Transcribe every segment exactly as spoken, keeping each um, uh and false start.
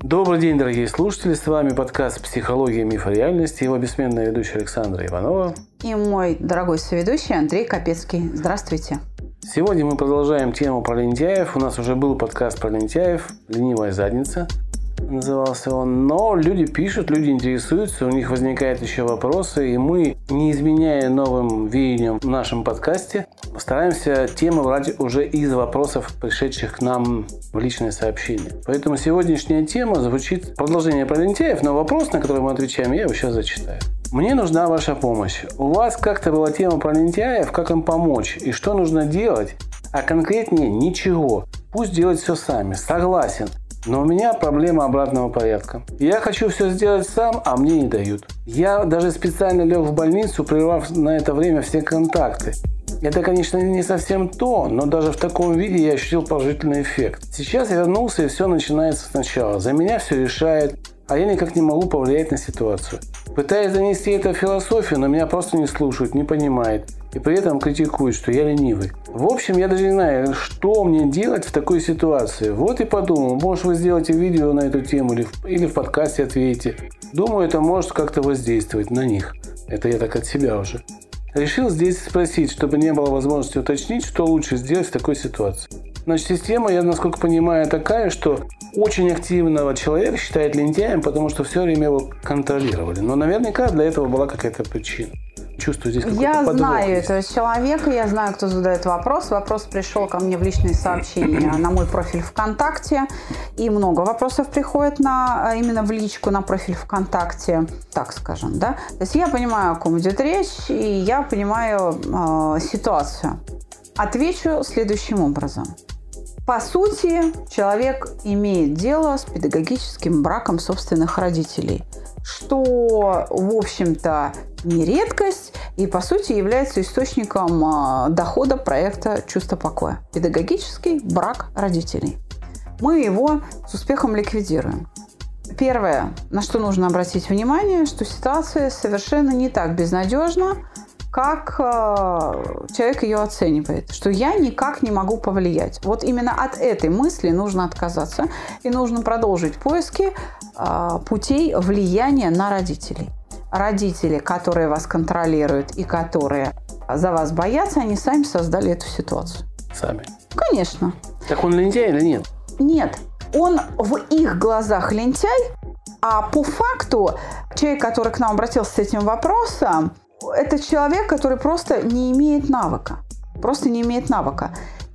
Добрый день, дорогие слушатели, с вами подкаст «Психология, миф и реальность», его бессменная ведущая Александра Иванова. И мой дорогой соведущий Андрей Капецкий. Здравствуйте. Сегодня мы продолжаем тему про лентяев. У нас уже был подкаст про лентяев «Ленивая задница» назывался он. Но люди пишут, люди интересуются, у них возникают еще вопросы, и мы, не изменяя новым веяниям в нашем подкасте, стараемся темы брать уже из вопросов, пришедших к нам в личные сообщения. Поэтому сегодняшняя тема звучит продолжение про лентяев, но вопрос, на который мы отвечаем, я его сейчас зачитаю. Мне нужна ваша помощь. У вас как-то была тема про лентяев, как им помочь и что нужно делать, а конкретнее ничего. Пусть делают все сами. Согласен. Но у меня проблема обратного порядка. Я хочу все сделать сам, а мне не дают. Я даже специально лег в больницу, прервав на это время все контакты. Это, конечно, не совсем то, но даже в таком виде я ощутил положительный эффект. Сейчас я вернулся, и все начинается сначала. За меня все решает, а я никак не могу повлиять на ситуацию. Пытаюсь донести это в философию, но меня просто не слушают, не понимают. И при этом критикуют, что я ленивый. В общем, я даже не знаю, что мне делать в такой ситуации. Вот и подумал, может, вы сделаете видео на эту тему или в, или в подкасте ответите. Думаю, это может как-то воздействовать на них. Это я так от себя уже. Решил здесь спросить, чтобы не было возможности уточнить, что лучше сделать в такой ситуации. Значит, система, я насколько понимаю, такая, что очень активного человека считает лентяем, потому что все время его контролировали. Но наверняка для этого была какая-то причина. Чувствую здесь какой-то Я подвох. знаю этого человека, я знаю, кто задает вопрос. Вопрос пришел ко мне в личные сообщения на мой профиль ВКонтакте. И много вопросов приходит на, именно в личку на профиль ВКонтакте, так скажем. Да? То есть я понимаю, о ком идет речь, и я понимаю э, ситуацию. Отвечу следующим образом. По сути, человек имеет дело с педагогическим браком собственных родителей, что, в общем-то, не редкость и, по сути, является источником дохода проекта «Чувство покоя». Педагогический брак родителей. Мы его с успехом ликвидируем. Первое, на что нужно обратить внимание, что ситуация совершенно не так безнадежна, как э, человек ее оценивает, что я никак не могу повлиять. Вот именно от этой мысли нужно отказаться и нужно продолжить поиски э, путей влияния на родителей. Родители, которые вас контролируют и которые за вас боятся, они сами создали эту ситуацию. Сами? Конечно. Так он лентяй или нет? Нет. Он в их глазах лентяй, а по факту человек, который к нам обратился с этим вопросом, это человек, который просто не имеет навыка. Просто не имеет навыка.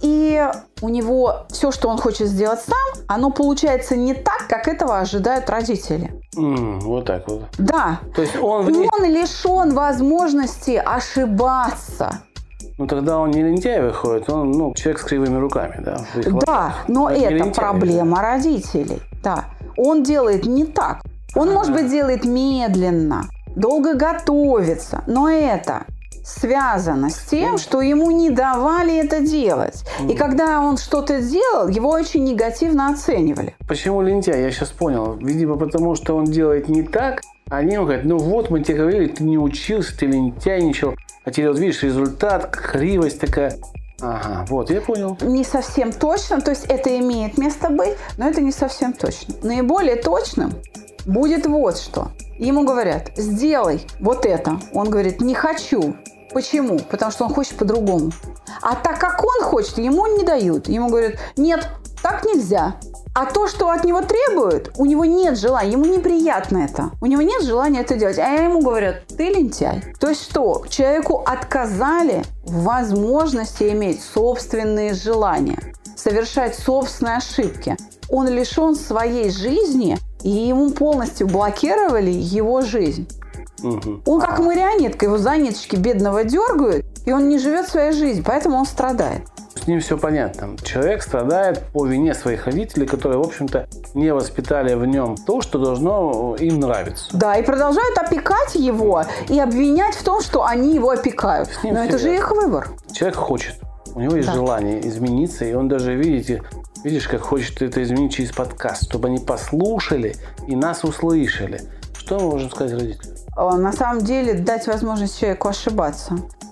И у него все, что он хочет сделать сам, оно получается не так, как этого ожидают родители. Mm, вот так вот. Да. То есть он, вне... он лишен возможности ошибаться. Ну тогда он не лентяй выходит, он ну, человек с кривыми руками. Да, да, но это лентяй, проблема да. родителей. Да. Он делает не так. Он, А-а-а. может быть, делает медленно. Долго готовится, но это связано с тем, что ему не давали это делать. И когда он что-то делал, его очень негативно оценивали. Почему лентяй? Я сейчас понял. Видимо, потому что он делает не так, а они ему говорят, ну вот мы тебе говорили, ты не учился, ты лентяйничал, а теперь вот видишь результат, кривость такая. Ага, вот, я понял. Не совсем точно, то есть это имеет место быть, но это не совсем точно. Наиболее точным будет вот что. Ему говорят, сделай вот это. Он говорит, не хочу. Почему? Потому что он хочет по-другому. А так как он хочет, ему не дают. Ему говорят, нет, так нельзя. А то, что от него требуют, у него нет желания, ему неприятно это. У него нет желания это делать. А ему говорят, ты лентяй. То есть что? Человеку отказали в возможности иметь собственные желания, совершать собственные ошибки. Он лишен своей жизни, и ему полностью блокировали его жизнь. Угу. Он как марионетка, его за ниточки бедного дергают, и он не живет своей жизнью, поэтому он страдает. С ним все понятно. Человек страдает по вине своих родителей, которые, в общем-то, не воспитали в нем то, что должно им нравиться. Да, и продолжают опекать его и обвинять в том, что они его опекают. Но это же их выбор. Человек хочет. У него есть да. желание измениться, и он даже, видите, видишь, как хочет это изменить через подкаст, чтобы они послушали и нас услышали. Что мы можем сказать родителям? На самом деле, дать возможность человеку ошибаться.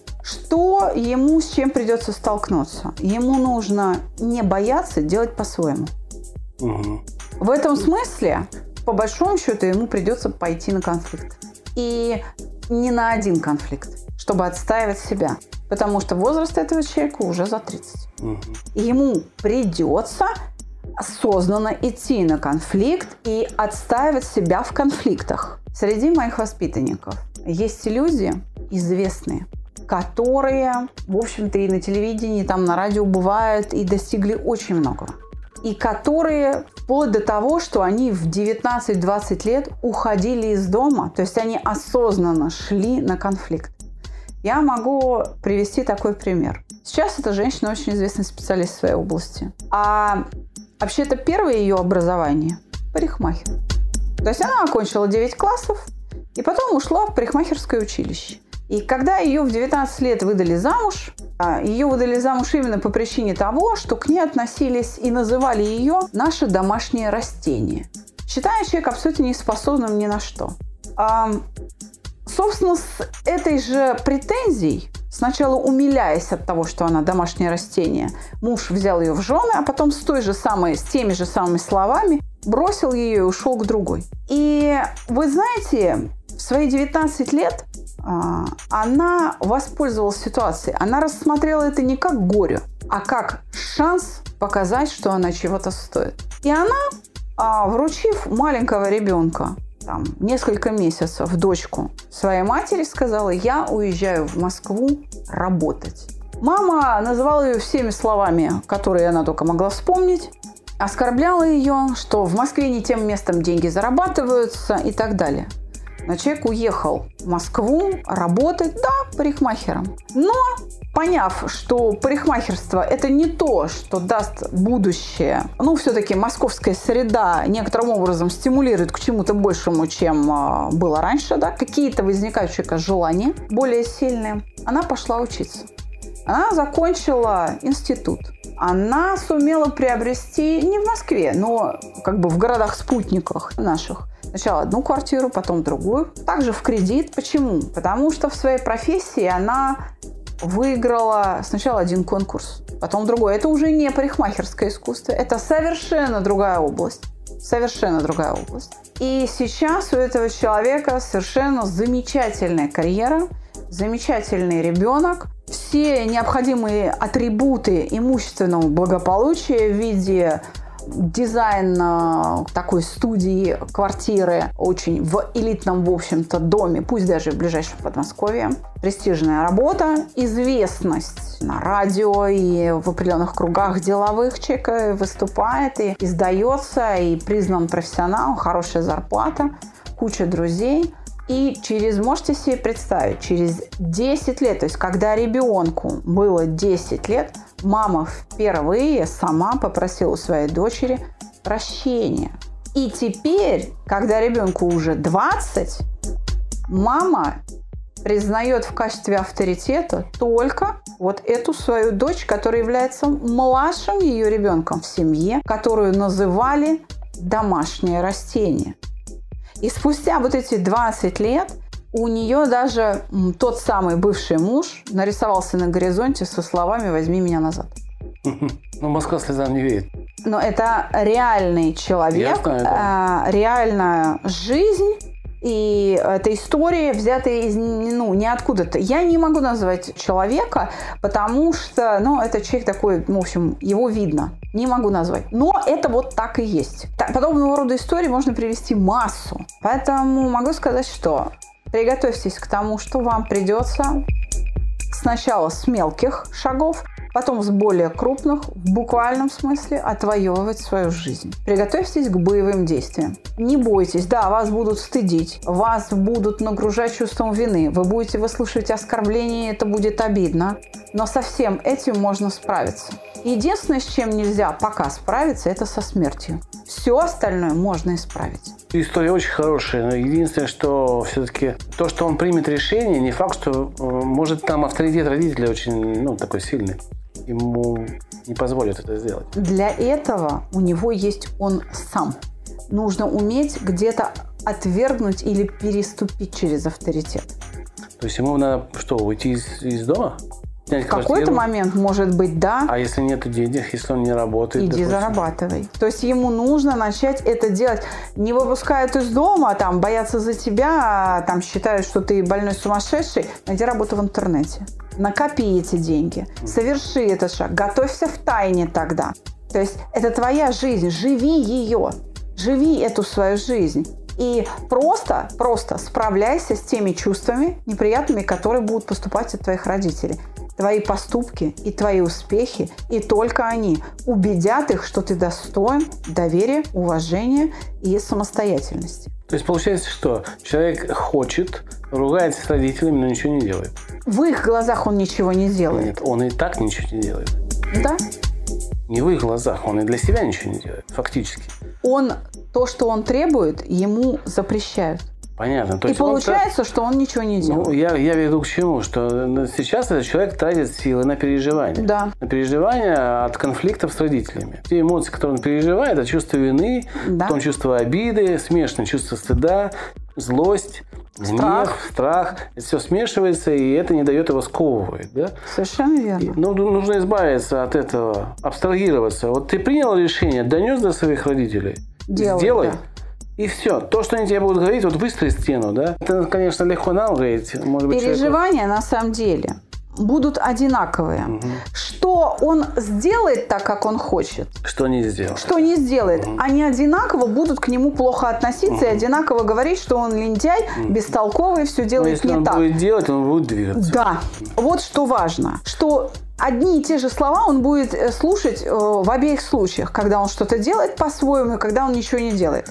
Что ему с чем придется столкнуться? Ему нужно не бояться делать по-своему. Угу. В этом смысле, по большому счету, ему придется пойти на конфликт. И не на один конфликт, чтобы отстаивать себя. Потому что возраст этого человека уже за тридцать. Угу. И ему придется осознанно идти на конфликт и отстаивать себя в конфликтах. Среди моих воспитанников есть люди известные, которые, в общем-то, и на телевидении, там на радио бывают, и достигли очень многого. И которые вплоть до того, что они в девятнадцать-двадцать лет уходили из дома, то есть они осознанно шли на конфликт. Я могу привести такой пример. Сейчас эта женщина очень известный специалист в своей области. А вообще-то первое ее образование – парикмахер. То есть она окончила девять классов и потом ушла в парикмахерское училище. И когда ее в девятнадцать лет выдали замуж, ее выдали замуж именно по причине того, что к ней относились и называли ее «наше домашнее растение», считая человека абсолютно неспособным ни на что. А, собственно, с этой же претензией, сначала умиляясь от того, что она домашнее растение, муж взял ее в жены, а потом с той же самой, с теми же самыми словами бросил ее и ушел к другой. И вы знаете, в свои девятнадцать лет она воспользовалась ситуацией. Она рассмотрела это не как горе, а как шанс показать, что она чего-то стоит. И она, вручив маленького ребенка, там, несколько месяцев, дочку своей матери, сказала: я уезжаю в Москву работать. Мама называла ее всеми словами, которые она только могла вспомнить, оскорбляла ее, что в Москве не тем местом деньги зарабатываются и так далее. Но человек уехал в Москву работать, да, парикмахером. Но, поняв, что парикмахерство – это не то, что даст будущее, ну, все-таки московская среда некоторым образом стимулирует к чему-то большему, чем было раньше, да, какие-то возникают у человека желания более сильные, она пошла учиться. Она закончила институт. Она сумела приобрести не в Москве, но как бы в городах-спутниках наших. Сначала одну квартиру, потом другую. Также в кредит. Почему? Потому что в своей профессии она выиграла сначала один конкурс, потом другой. Это уже не парикмахерское искусство. Это совершенно другая область. Совершенно другая область. И сейчас у этого человека совершенно замечательная карьера, замечательный ребенок. Все необходимые атрибуты имущественного благополучия в виде дизайна такой студии, квартиры очень в элитном, в общем-то, доме, пусть даже в ближайшем Подмосковье. Престижная работа, известность на радио и в определенных кругах деловых человек выступает и издается, и признан профессионалом, хорошая зарплата, куча друзей. И через, можете себе представить, через десять лет, то есть когда ребенку было десять лет, мама впервые сама попросила у своей дочери прощения. И теперь, когда ребенку уже двадцать, мама признает в качестве авторитета только вот эту свою дочь, которая является младшим ее ребенком в семье, которую называли «домашнее растение». И спустя вот эти двадцать лет у нее даже тот самый бывший муж нарисовался на горизонте со словами «возьми меня назад». Ну, Москва слезам не верит. Но это реальный человек, знаю, да. Реальная жизнь. И эта история взята из, ну, не откуда-то. Я не могу назвать человека, потому что, ну, это человек такой, в общем, его видно. Не могу назвать. Но это вот так и есть. Подобного рода истории можно привести массу. Поэтому могу сказать, что приготовьтесь к тому, что вам придется сначала с мелких шагов, потом с более крупных, в буквальном смысле, отвоевывать свою жизнь. Приготовьтесь к боевым действиям. Не бойтесь, да, вас будут стыдить, вас будут нагружать чувством вины, вы будете выслушивать оскорбления, это будет обидно, но со всем этим можно справиться. Единственное, с чем нельзя пока справиться, это со смертью. Все остальное можно исправить. История очень хорошая, но единственное, что все-таки то, что он примет решение, не факт, что может там авторитет родителей очень, ну, такой сильный. Ему не позволят это сделать. Для этого у него есть он сам. Нужно уметь где-то отвергнуть или переступить через авторитет. То есть ему надо что, уйти из, из дома? В какой-то момент, может быть, да. А если нет денег, если он не работает? Иди допустим. зарабатывай. То есть ему нужно начать это делать. Не выпускают из дома, там, боятся за тебя, там, считают, что ты больной сумасшедший. Найди работу в интернете. Накопи эти деньги. Соверши этот шаг. Готовься в тайне тогда. То есть это твоя жизнь. Живи ее. Живи эту свою жизнь. И просто, просто справляйся с теми чувствами неприятными, которые будут поступать от твоих родителей. Твои поступки и твои успехи, и только они убедят их, что ты достоин доверия, уважения и самостоятельности. То есть получается, что человек хочет, ругается с родителями, но ничего не делает. В их глазах он ничего не делает. Нет, он и так ничего не делает. Да? Не в их глазах, он и для себя ничего не делает, фактически. Он, то, что он требует, ему запрещают. Понятно. То и есть получается, он, что он ничего не делает. Ну, я, я веду к чему? Что сейчас этот человек тратит силы на переживания. Да. На переживания от конфликтов с родителями. Те эмоции, которые он переживает, это чувство вины, да. Потом чувство обиды, смешанное чувство стыда, злость, страх. гнев, страх. Это все смешивается, и это не дает его сковывать. Да? Совершенно верно. И, ну, нужно избавиться от этого, абстрагироваться. Вот ты принял решение, донес до своих родителей, Делай, сделай. Да. И все. То, что они тебе будут говорить, вот выстрои стену, да? Это, конечно, легко нам говорить. Может быть, переживания человеку... на самом деле будут одинаковые. Угу. Что он сделает так, как он хочет? Что не сделает. Что не сделает. Угу. Они одинаково будут к нему плохо относиться угу. и одинаково говорить, что он лентяй, угу. бестолковый, все делает Но если не он так. будет делать, он будет двигаться. Да. Угу. Вот что важно. Что одни и те же слова он будет слушать э, в обеих случаях. Когда он что-то делает по-своему, и когда он ничего не делает.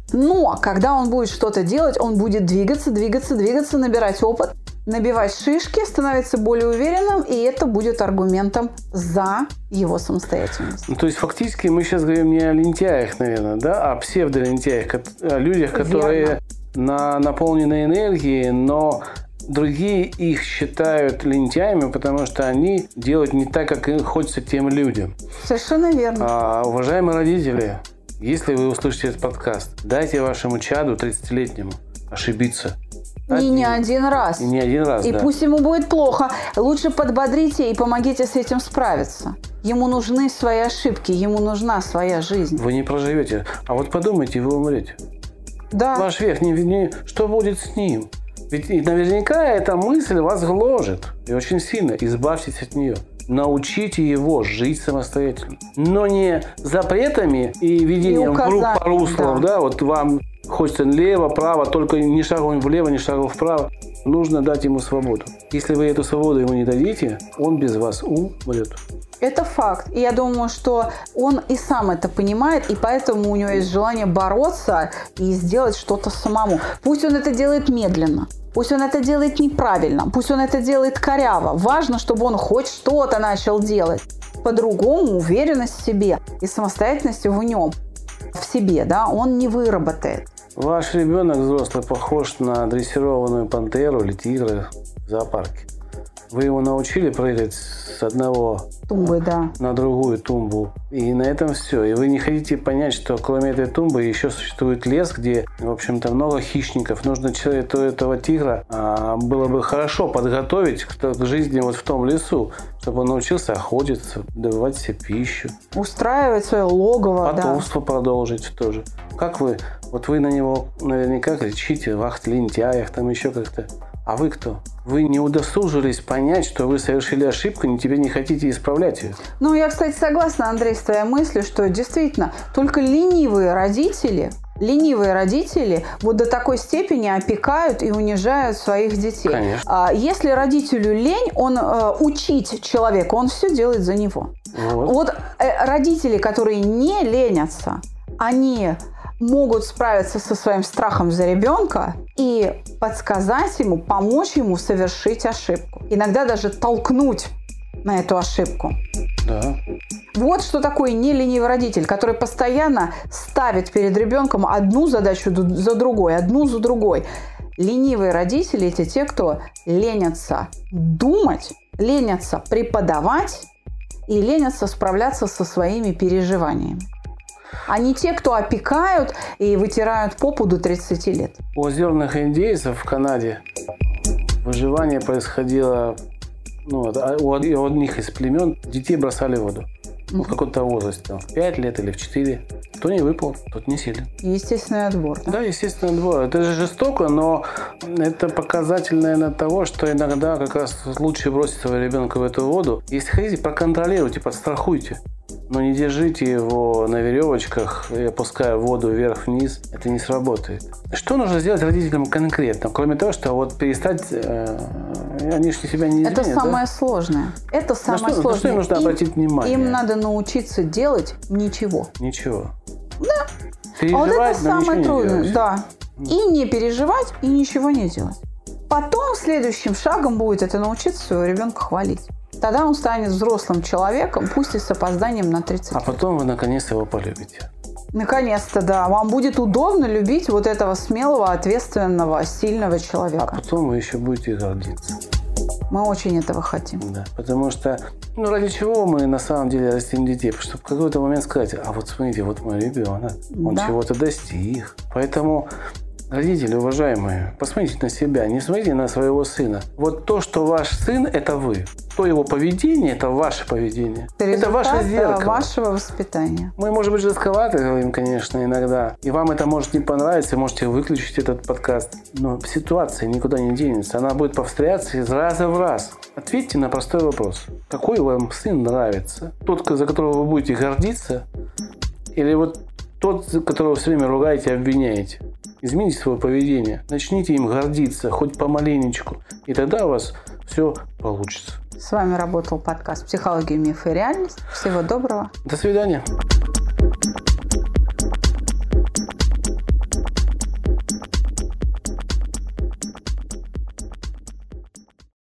Но когда он будет что-то делать, он будет двигаться, двигаться, двигаться, набирать опыт, набивать шишки, становиться более уверенным, и это будет аргументом за его самостоятельность. Ну, то есть фактически мы сейчас говорим не о лентяях, наверное, да, а о псевдолентяях, о людях, которые на, наполнены энергией, но другие их считают лентяями, потому что они делают не так, как им хочется тем людям. Совершенно верно. А, уважаемые родители, если вы услышите этот подкаст, дайте вашему чаду тридцатилетнему ошибиться. И один. не один раз. И не один раз, И да. пусть ему будет плохо. Лучше подбодрите и помогите с этим справиться. Ему нужны свои ошибки, ему нужна своя жизнь. Вы не проживете. А вот подумайте, вы умрете. Да. Ваш век, не, не, что будет с ним? Ведь наверняка эта мысль вас гложет. И очень сильно. Избавьтесь от нее. Научите его жить самостоятельно. Но не запретами и ведением по руслам. Да. Да, вот вам хочется лево, право, только ни шагу влево, ни шагу вправо. Нужно дать ему свободу. Если вы эту свободу ему не дадите, он без вас умрет. Это факт. И я думаю, что он и сам это понимает, и поэтому у него есть желание бороться и сделать что-то самому. Пусть он это делает медленно. Пусть он это делает неправильно, пусть он это делает коряво. Важно, чтобы он хоть что-то начал делать. По-другому уверенность в себе и самостоятельность в нем, в себе, да, он не выработает. Ваш ребенок взрослый похож на дрессированную пантеру или тигра в зоопарке. Вы его научили прыгать с одного тумбы, да. на другую тумбу. И на этом все. И вы не хотите понять, что кроме этой тумбы еще существует лес, где, в общем-то, много хищников. Нужно человеку этого тигра а, было бы хорошо подготовить к, к жизни вот в том лесу, чтобы он научился охотиться, добывать себе пищу. Устраивать свое логово, потомство да. продолжить тоже. Как вы? Вот вы на него наверняка кричите, вах, лентяях, там еще как-то. А вы кто? Вы не удосужились понять, что вы совершили ошибку, и теперь не хотите исправлять ее. Ну, я, кстати, согласна, Андрей, с твоей мыслью, что действительно только ленивые родители, ленивые родители вот до такой степени опекают и унижают своих детей. Конечно. Если родителю лень, он учить человека, он все делает за него. Вот, вот родители, которые не ленятся, они могут справиться со своим страхом за ребенка и подсказать ему, помочь ему совершить ошибку. Иногда даже толкнуть на эту ошибку. Да. Вот что такое неленивый родитель, который постоянно ставит перед ребенком одну задачу за другой, одну за другой. Ленивые родители – это те, кто ленятся думать, ленятся преподавать и ленятся справляться со своими переживаниями. А не те, кто опекают и вытирают попу до тридцати лет. У озерных индейцев в Канаде выживание происходило Ну, вот, а у одних из племен детей бросали в воду. Ну, в каком-то возрасте, там, в пять лет или в четыре. Кто не выпал, тот не силен. Естественный отбор. Да? Да, естественный отбор. Это же жестоко, но это показатель, наверное, того, что иногда как раз лучше бросить своего ребенка в эту воду. Если хотите, проконтролируйте, подстрахуйте. Но не держите его на веревочках и опуская воду вверх-вниз. Это не сработает. Что нужно сделать родителям конкретно? Кроме того, что вот перестать... Э, они же себя не изменят, Это самое да? сложное. Это самое на что, сложное. На что им нужно им, обратить внимание? Им надо научиться делать ничего. Ничего. Да. Переживать, а вот это но самое трудное. Да. Mm. И не переживать, и ничего не делать. Потом следующим шагом будет это научиться своего ребенка хвалить. Тогда он станет взрослым человеком, пусть и с опозданием на тридцать лет. А потом вы наконец его полюбите. Наконец-то, да. Вам будет удобно любить вот этого смелого, ответственного, сильного человека. А потом вы еще будете гордиться. Мы очень этого хотим. Да, потому что, ну, ради чего мы на самом деле растим детей? Чтобы в какой-то момент сказать, а вот смотрите, вот мой ребенок, он да. чего-то достиг. Поэтому... Родители, уважаемые, посмотрите на себя, не смотрите на своего сына. Вот то, что ваш сын, это вы. То его поведение, это ваше поведение. Это, это ваше зеркало. Вашего воспитания. Мы, может быть, жестковаты говорим, конечно, иногда. И вам это может не понравиться, можете выключить этот подкаст. Но ситуация никуда не денется. Она будет повторяться из раза в раз. Ответьте на простой вопрос. Какой вам сын нравится? Тот, за которого вы будете гордиться? Или вот тот, которого вы все время ругаете и обвиняете? Измените свое поведение, начните им гордиться, хоть помаленечку, и тогда у вас все получится. С вами работал подкаст «Психология, мифы и реальность». Всего доброго. До свидания.